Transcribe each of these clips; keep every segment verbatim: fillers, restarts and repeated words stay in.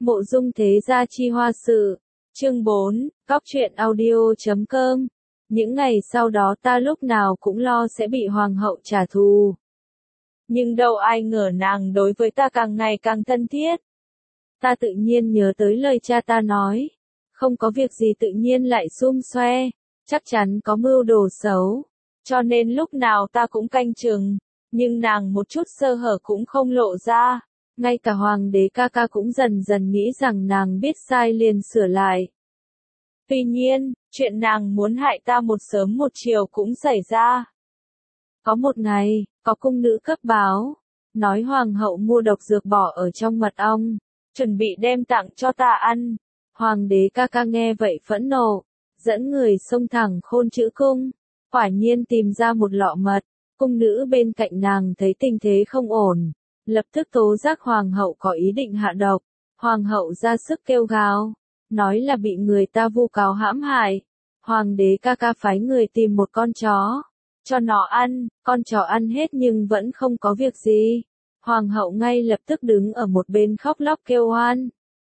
Mộ Dung Thế Gia Chi Hoa Sự, chương bốn, cóc truyện audio chấm com. Những ngày sau đó ta lúc nào cũng lo sẽ bị hoàng hậu trả thù. Nhưng đâu ai ngờ nàng đối với ta càng ngày càng thân thiết. Ta tự nhiên nhớ tới lời cha ta nói. Không có việc gì tự nhiên lại xum xoe, chắc chắn có mưu đồ xấu. Cho nên lúc nào ta cũng canh chừng, nhưng nàng một chút sơ hở cũng không lộ ra. Ngay cả hoàng đế ca ca cũng dần dần nghĩ rằng nàng biết sai liền sửa lại. Tuy nhiên, chuyện nàng muốn hại ta một sớm một chiều cũng xảy ra. Có một ngày, có cung nữ cấp báo, nói hoàng hậu mua độc dược bỏ ở trong mật ong, chuẩn bị đem tặng cho ta ăn. Hoàng đế ca ca nghe vậy phẫn nộ, dẫn người xông thẳng Khôn Chữ cung, quả nhiên tìm ra một lọ mật. Cung nữ bên cạnh nàng thấy tình thế không ổn, lập tức tố giác hoàng hậu có ý định hạ độc. Hoàng hậu ra sức kêu gào, nói là bị người ta vu cáo hãm hại. Hoàng đế ca ca phái người tìm một con chó, cho nó ăn, con chó ăn hết nhưng vẫn không có việc gì. Hoàng hậu ngay lập tức đứng ở một bên khóc lóc kêu oan.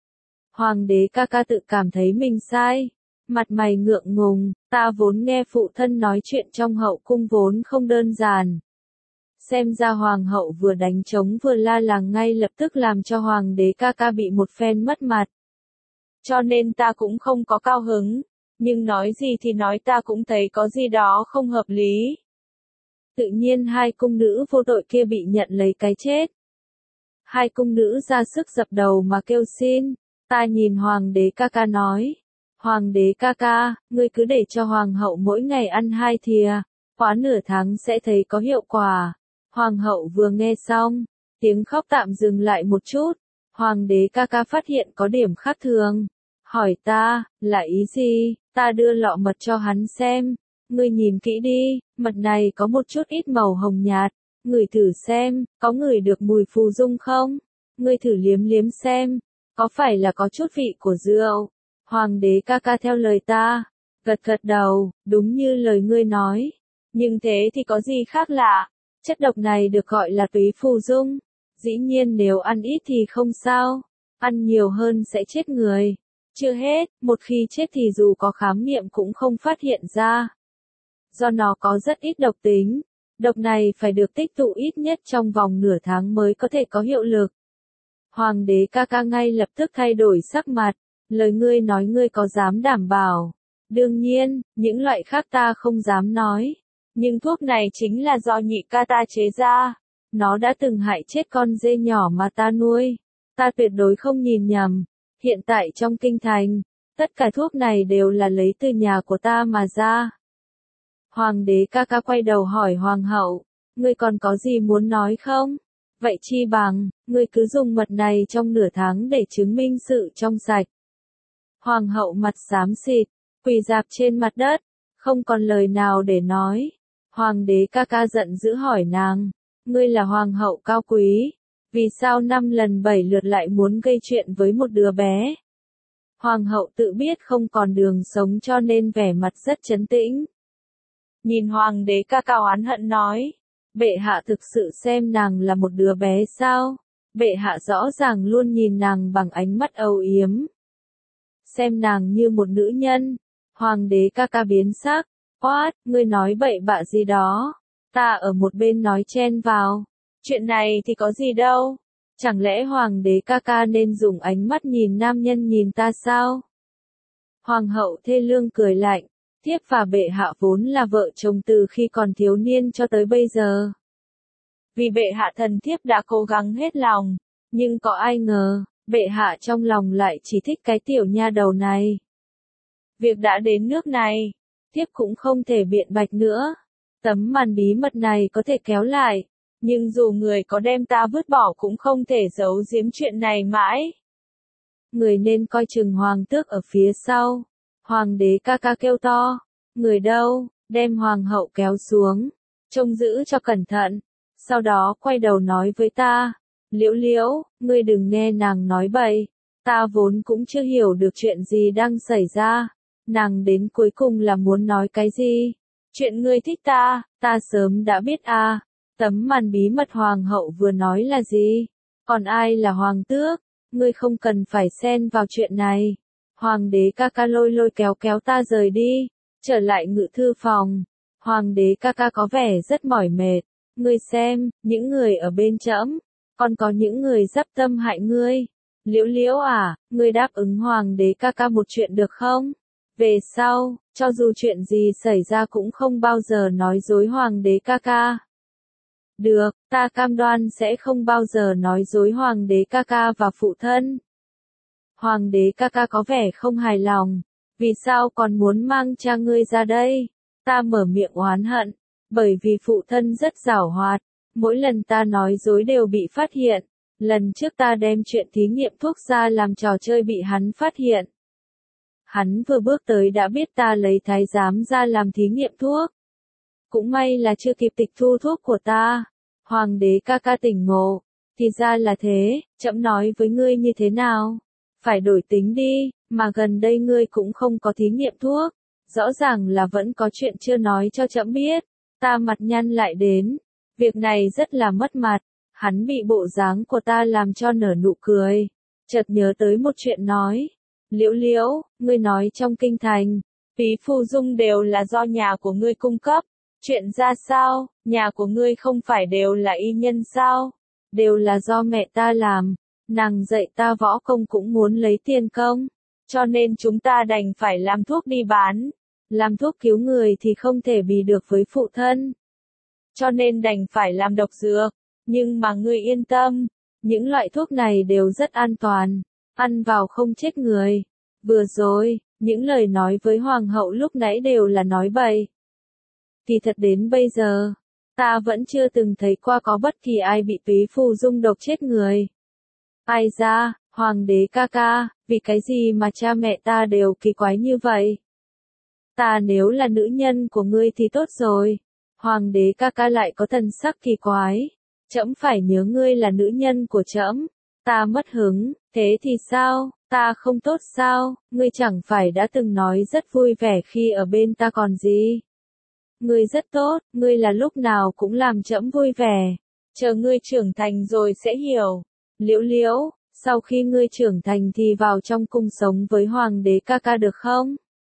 Hoàng đế ca ca tự cảm thấy mình sai, mặt mày ngượng ngùng, ta vốn nghe phụ thân nói chuyện trong hậu cung vốn không đơn giản. Xem ra hoàng hậu vừa đánh trống vừa la làng ngay lập tức làm cho hoàng đế ca ca bị một phen mất mặt. Cho nên ta cũng không có cao hứng, nhưng nói gì thì nói ta cũng thấy có gì đó không hợp lý. Tự nhiên hai cung nữ vô tội kia bị nhận lấy cái chết. Hai cung nữ ra sức dập đầu mà kêu xin. Ta nhìn hoàng đế ca ca nói, hoàng đế ca ca, ngươi cứ để cho hoàng hậu mỗi ngày ăn hai thìa, quá nửa tháng sẽ thấy có hiệu quả. Hoàng hậu vừa nghe xong, tiếng khóc tạm dừng lại một chút. Hoàng đế ca ca phát hiện có điểm khác thường, hỏi ta, là ý gì? Ta đưa lọ mật cho hắn xem, ngươi nhìn kỹ đi, mật này có một chút ít màu hồng nhạt, ngửi thử xem, có ngửi được mùi phù dung không? Ngươi thử liếm liếm xem, có phải là có chút vị của rượu? Hoàng đế ca ca theo lời ta, gật gật đầu, đúng như lời ngươi nói. Nhưng thế thì có gì khác lạ? Chất độc này được gọi là túy phù dung. Dĩ nhiên nếu ăn ít thì không sao, ăn nhiều hơn sẽ chết người. Chưa hết, một khi chết thì dù có khám nghiệm cũng không phát hiện ra. Do nó có rất ít độc tính, độc này phải được tích tụ ít nhất trong vòng nửa tháng mới có thể có hiệu lực. Hoàng đế ca ca ngay lập tức thay đổi sắc mặt, lời ngươi nói ngươi có dám đảm bảo? Đương nhiên, những loại khác ta không dám nói, nhưng thuốc này chính là do nhị ca ta chế ra. Nó đã từng hại chết con dê nhỏ mà ta nuôi. Ta tuyệt đối không nhìn nhầm. Hiện tại trong kinh thành, tất cả thuốc này đều là lấy từ nhà của ta mà ra. Hoàng đế ca ca quay đầu hỏi hoàng hậu, ngươi còn có gì muốn nói không? Vậy chi bằng, ngươi cứ dùng mật này trong nửa tháng để chứng minh sự trong sạch. Hoàng hậu mặt xám xịt, quỳ rạp trên mặt đất, không còn lời nào để nói. Hoàng đế ca ca giận dữ hỏi nàng, ngươi là hoàng hậu cao quý, vì sao năm lần bảy lượt lại muốn gây chuyện với một đứa bé? Hoàng hậu tự biết không còn đường sống cho nên vẻ mặt rất trấn tĩnh. Nhìn hoàng đế ca ca oán hận nói, bệ hạ thực sự xem nàng là một đứa bé sao? Bệ hạ rõ ràng luôn nhìn nàng bằng ánh mắt âu yếm, xem nàng như một nữ nhân. Hoàng đế ca ca biến sắc, quát, ngươi nói bậy bạ gì đó? Ta ở một bên nói chen vào, chuyện này thì có gì đâu, chẳng lẽ hoàng đế ca ca nên dùng ánh mắt nhìn nam nhân nhìn ta sao? Hoàng hậu thê lương cười lạnh, thiếp và bệ hạ vốn là vợ chồng từ khi còn thiếu niên cho tới bây giờ. Vì bệ hạ thần thiếp đã cố gắng hết lòng, nhưng có ai ngờ, bệ hạ trong lòng lại chỉ thích cái tiểu nha đầu này. Việc đã đến nước này, thiếp cũng không thể biện bạch nữa. Tấm màn bí mật này có thể kéo lại, nhưng dù người có đem ta vứt bỏ cũng không thể giấu giếm chuyện này mãi. Người nên coi chừng hoàng tước ở phía sau. Hoàng đế ca ca kêu to, người đâu, đem hoàng hậu kéo xuống, trông giữ cho cẩn thận. Sau đó quay đầu nói với ta, Liễu Liễu, ngươi đừng nghe nàng nói bậy, ta vốn cũng chưa hiểu được chuyện gì đang xảy ra. Nàng đến cuối cùng là muốn nói cái gì? Chuyện ngươi thích ta, ta sớm đã biết à. Tấm màn bí mật hoàng hậu vừa nói là gì? Còn ai là hoàng tước? ngươi không cần phải xen vào chuyện này. Hoàng đế ca ca lôi lôi kéo kéo ta rời đi, trở lại ngự thư phòng. Hoàng đế ca ca có vẻ rất mỏi mệt, ngươi xem, những người ở bên trẫm, còn có những người dắp tâm hại ngươi. Liễu Liễu à, ngươi đáp ứng hoàng đế ca ca một chuyện được không? Về sau, cho dù chuyện gì xảy ra cũng không bao giờ nói dối hoàng đế ca ca. Được, ta cam đoan sẽ không bao giờ nói dối hoàng đế ca ca và phụ thân. Hoàng đế ca ca có vẻ không hài lòng, vì sao còn muốn mang cha ngươi ra đây? Ta mở miệng oán hận, bởi vì phụ thân rất giảo hoạt, mỗi lần ta nói dối đều bị phát hiện. Lần trước ta đem chuyện thí nghiệm thuốc ra làm trò chơi bị hắn phát hiện. Hắn vừa bước tới đã biết ta lấy thái giám ra làm thí nghiệm thuốc. Cũng may là chưa kịp tịch thu thuốc của ta. Hoàng đế ca ca tỉnh ngộ, thì ra là thế, trẫm nói với ngươi như thế nào? Phải đổi tính đi, mà gần đây ngươi cũng không có thí nghiệm thuốc. Rõ ràng là vẫn có chuyện chưa nói cho trẫm biết. Ta mặt nhăn lại đến. Việc này rất là mất mặt. Hắn bị bộ dáng của ta làm cho nở nụ cười. Chợt nhớ tới một chuyện nói. Liễu Liễu, ngươi nói trong kinh thành, phí phù dung đều là do nhà của ngươi cung cấp. Chuyện ra sao, nhà của ngươi không phải đều là y nhân sao? Đều là do mẹ ta làm. Nàng dạy ta võ công cũng muốn lấy tiền công. Cho nên chúng ta đành phải làm thuốc đi bán. Làm thuốc cứu người thì không thể bì được với phụ thân. Cho nên đành phải làm độc dược. Nhưng mà ngươi yên tâm, những loại thuốc này đều rất an toàn, ăn vào không chết người. Vừa rồi, những lời nói với hoàng hậu lúc nãy đều là nói bậy. Kỳ thật đến bây giờ, ta vẫn chưa từng thấy qua có bất kỳ ai bị túy phù dung độc chết người. Ai ra, hoàng đế ca ca, vì cái gì mà cha mẹ ta đều kỳ quái như vậy? Ta nếu là nữ nhân của ngươi thì tốt rồi. Hoàng đế ca ca lại có thần sắc kỳ quái. Trẫm phải nhớ ngươi là nữ nhân của trẫm. Ta mất hứng, thế thì sao, ta không tốt sao, ngươi chẳng phải đã từng nói rất vui vẻ khi ở bên ta còn gì. Ngươi rất tốt, ngươi là lúc nào cũng làm trẫm vui vẻ. Chờ ngươi trưởng thành rồi sẽ hiểu. Liễu Liễu, sau khi ngươi trưởng thành thì vào trong cung sống với hoàng đế ca ca được không?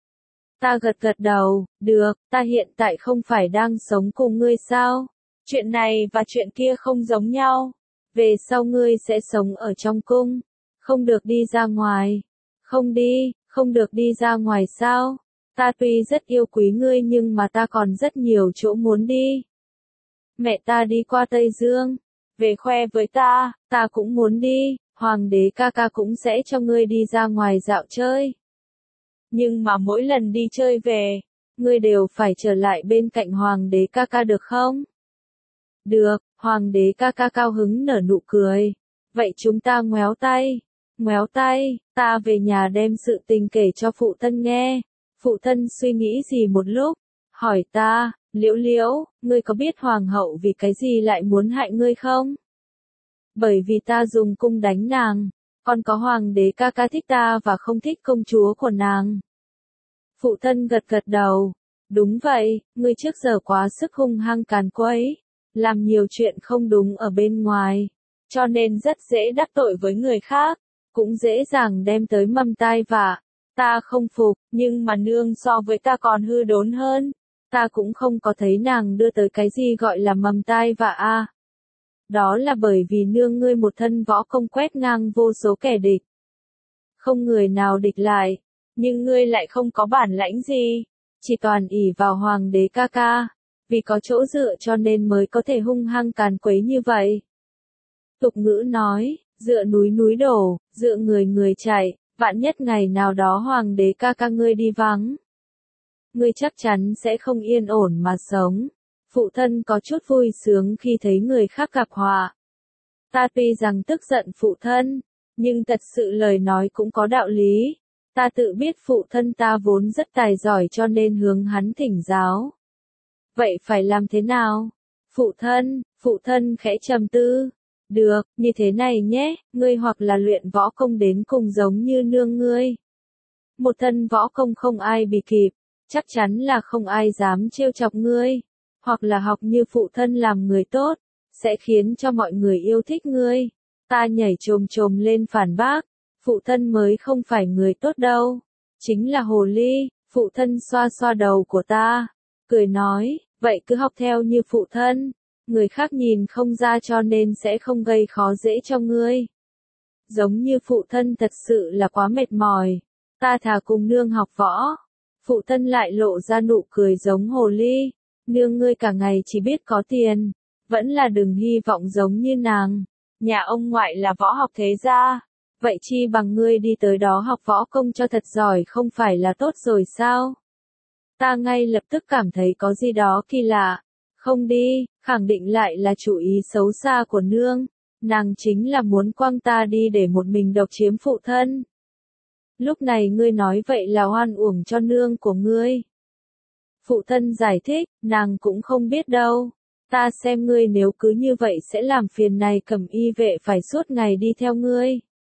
Ta gật gật đầu, được, ta hiện tại không phải đang sống cùng ngươi sao? Chuyện này và chuyện kia không giống nhau. Về sau ngươi sẽ sống ở trong cung, không được đi ra ngoài. Không đi, không được đi ra ngoài sao? Ta tuy rất yêu quý ngươi nhưng mà ta còn rất nhiều chỗ muốn đi. Mẹ ta đi qua Tây Dương, về khoe với ta, ta cũng muốn đi, hoàng đế ca ca cũng sẽ cho ngươi đi ra ngoài dạo chơi. Nhưng mà mỗi lần đi chơi về, ngươi đều phải trở lại bên cạnh hoàng đế ca ca được không? Được, hoàng đế ca ca cao hứng nở nụ cười. Vậy chúng ta ngoéo tay. Ngoéo tay, ta về nhà đem sự tình kể cho phụ thân nghe. Phụ thân suy nghĩ gì một lúc, hỏi ta, Liễu Liễu, ngươi có biết hoàng hậu vì cái gì lại muốn hại ngươi không? Bởi vì ta dùng cung đánh nàng, còn có hoàng đế ca ca thích ta và không thích công chúa của nàng. Phụ thân gật gật đầu, đúng vậy, ngươi trước giờ quá sức hung hăng càn quấy, làm nhiều chuyện không đúng ở bên ngoài, cho nên rất dễ đắc tội với người khác, cũng dễ dàng đem tới mầm tai vạ. Ta không phục, nhưng mà nương so với ta còn hư đốn hơn. Ta cũng không có thấy nàng đưa tới cái gì gọi là mầm tai vạ a. Đó là bởi vì nương ngươi một thân võ công quét ngang vô số kẻ địch. Không người nào địch lại, nhưng ngươi lại không có bản lãnh gì, chỉ toàn ỷ vào hoàng đế ca ca, vì có chỗ dựa cho nên mới có thể hung hăng càn quấy như vậy. Tục ngữ nói, dựa núi núi đổ, dựa người người chạy. Vạn nhất ngày nào đó hoàng đế ca ca ngươi đi vắng, ngươi chắc chắn sẽ không yên ổn mà sống. Phụ thân có chút vui sướng khi thấy người khác gặp họa. Ta tuy rằng tức giận phụ thân, nhưng thật sự lời nói cũng có đạo lý. Ta tự biết phụ thân ta vốn rất tài giỏi cho nên hướng hắn thỉnh giáo. Vậy phải làm thế nào? Phụ thân, phụ thân khẽ trầm tư. Được, như thế này nhé, ngươi hoặc là luyện võ công đến cùng giống như nương ngươi. Một thân võ công không ai bì kịp, chắc chắn là không ai dám trêu chọc ngươi. Hoặc là học như phụ thân làm người tốt, sẽ khiến cho mọi người yêu thích ngươi. Ta nhảy chồm chồm lên phản bác, phụ thân mới không phải người tốt đâu, chính là hồ ly. Phụ thân xoa xoa đầu của ta, cười nói, vậy cứ học theo như phụ thân, người khác nhìn không ra cho nên sẽ không gây khó dễ cho ngươi. Giống như phụ thân thật sự là quá mệt mỏi, ta thà cùng nương học võ. Phụ thân lại lộ ra nụ cười giống hồ ly, nương ngươi cả ngày chỉ biết có tiền, vẫn là đừng hy vọng giống như nàng, nhà ông ngoại là võ học thế gia. Vậy chi bằng ngươi đi tới đó học võ công cho thật giỏi không phải là tốt rồi sao? Ta ngay lập tức cảm thấy có gì đó kỳ lạ. Không đi, khẳng định lại là chủ ý xấu xa của nương. Nàng chính là muốn quăng ta đi để một mình độc chiếm phụ thân. Lúc này ngươi nói vậy là oan uổng cho nương của ngươi. Phụ thân giải thích, nàng cũng không biết đâu. Ta xem ngươi nếu cứ như vậy sẽ làm phiền này Cẩm Y vệ phải suốt ngày đi theo ngươi.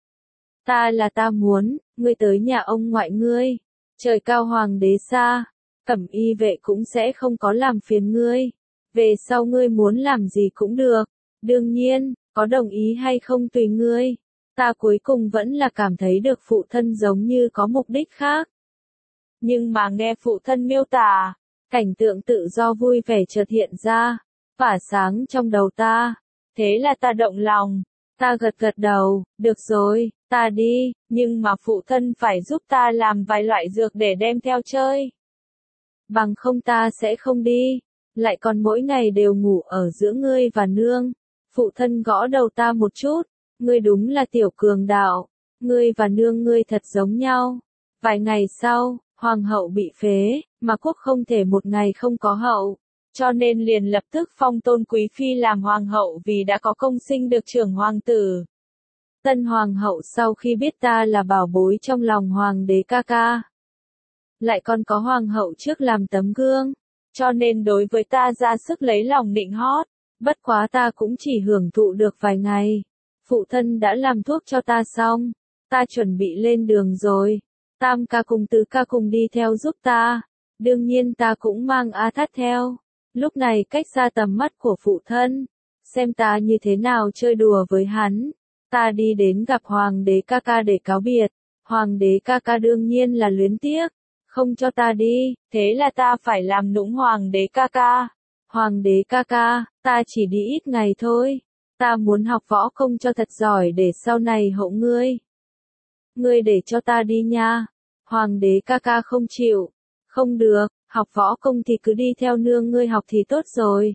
Ta là ta muốn, ngươi tới nhà ông ngoại ngươi, trời cao hoàng đế xa, Cẩm Y vệ cũng sẽ không có làm phiền ngươi, về sau ngươi muốn làm gì cũng được, đương nhiên, có đồng ý hay không tùy ngươi, ta cuối cùng vẫn là cảm thấy được phụ thân giống như có mục đích khác. Nhưng mà nghe phụ thân miêu tả, cảnh tượng tự do vui vẻ chợt hiện ra, phả sáng trong đầu ta, thế là ta động lòng. Ta gật gật đầu, được rồi, ta đi, nhưng mà phụ thân phải giúp ta làm vài loại dược để đem theo chơi. Bằng không ta sẽ không đi, lại còn mỗi ngày đều ngủ ở giữa ngươi và nương. Phụ thân gõ đầu ta một chút, ngươi đúng là tiểu cường đạo, ngươi và nương ngươi thật giống nhau. Vài ngày sau, hoàng hậu bị phế, mà quốc không thể một ngày không có hậu. Cho nên liền lập tức phong Tôn Quý Phi làm hoàng hậu vì đã có công sinh được trưởng hoàng tử. Tân hoàng hậu sau khi biết ta là bảo bối trong lòng hoàng đế ca ca. Lại còn có hoàng hậu trước làm tấm gương, cho nên đối với ta ra sức lấy lòng nịnh hót, bất quá ta cũng chỉ hưởng thụ được vài ngày. Phụ thân đã làm thuốc cho ta xong, ta chuẩn bị lên đường rồi. Tam ca cùng tứ ca cùng đi theo giúp ta, đương nhiên ta cũng mang A Thắt theo. Lúc này cách xa tầm mắt của phụ thân, xem ta như thế nào chơi đùa với hắn. Ta đi đến gặp hoàng đế ca ca để cáo biệt, hoàng đế ca ca đương nhiên là luyến tiếc, không cho ta đi, thế là ta phải làm nũng hoàng đế ca ca. Hoàng đế ca ca, ta chỉ đi ít ngày thôi, ta muốn học võ công cho thật giỏi để sau này hậu ngươi. Ngươi để cho ta đi nha. Hoàng đế ca ca không chịu, không được. Học võ công thì cứ đi theo nương ngươi học thì tốt rồi.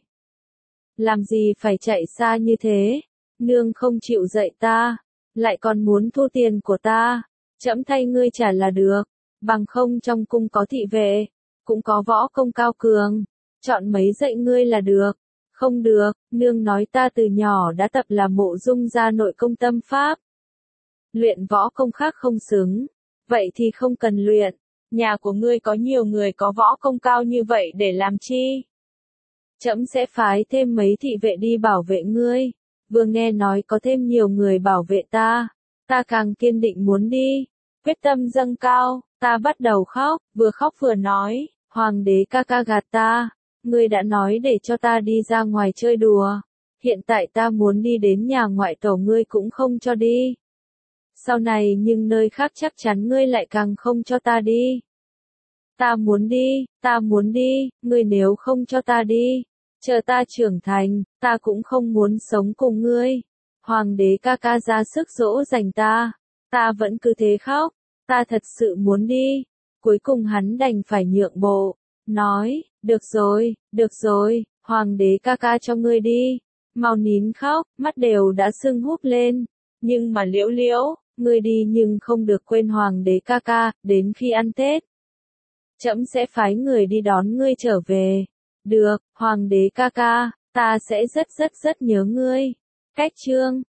Làm gì phải chạy xa như thế, nương không chịu dạy ta, lại còn muốn thu tiền của ta, trẫm thay ngươi trả là được, bằng không trong cung có thị vệ, cũng có võ công cao cường, chọn mấy dạy ngươi là được. Không được, nương nói ta từ nhỏ đã tập là Mộ Dung gia nội công tâm pháp. Luyện võ công khác không xứng, vậy thì không cần luyện. Nhà của ngươi có nhiều người có võ công cao như vậy để làm chi? Trẫm sẽ phái thêm mấy thị vệ đi bảo vệ ngươi. Vừa nghe nói có thêm nhiều người bảo vệ ta, ta càng kiên định muốn đi. Quyết tâm dâng cao, ta bắt đầu khóc, vừa khóc vừa nói, hoàng đế ca ca gạt ta, ngươi đã nói để cho ta đi ra ngoài chơi đùa. Hiện tại ta muốn đi đến nhà ngoại tổ ngươi cũng không cho đi. Sau này nhưng nơi khác chắc chắn ngươi lại càng không cho ta đi. Ta muốn đi, ta muốn đi, ngươi nếu không cho ta đi, chờ ta trưởng thành, ta cũng không muốn sống cùng ngươi. Hoàng đế ca ca ra sức dỗ dành ta, ta vẫn cứ thế khóc, ta thật sự muốn đi. Cuối cùng hắn đành phải nhượng bộ, nói, được rồi, được rồi, hoàng đế ca ca cho ngươi đi. Mau nín khóc, mắt đều đã sưng húp lên, nhưng mà Liễu Liễu, ngươi đi nhưng không được quên hoàng đế ca ca, đến khi ăn Tết. Trẫm sẽ phái người đi đón ngươi trở về. Được, hoàng đế ca ca, ta sẽ rất rất rất nhớ ngươi. Cách chương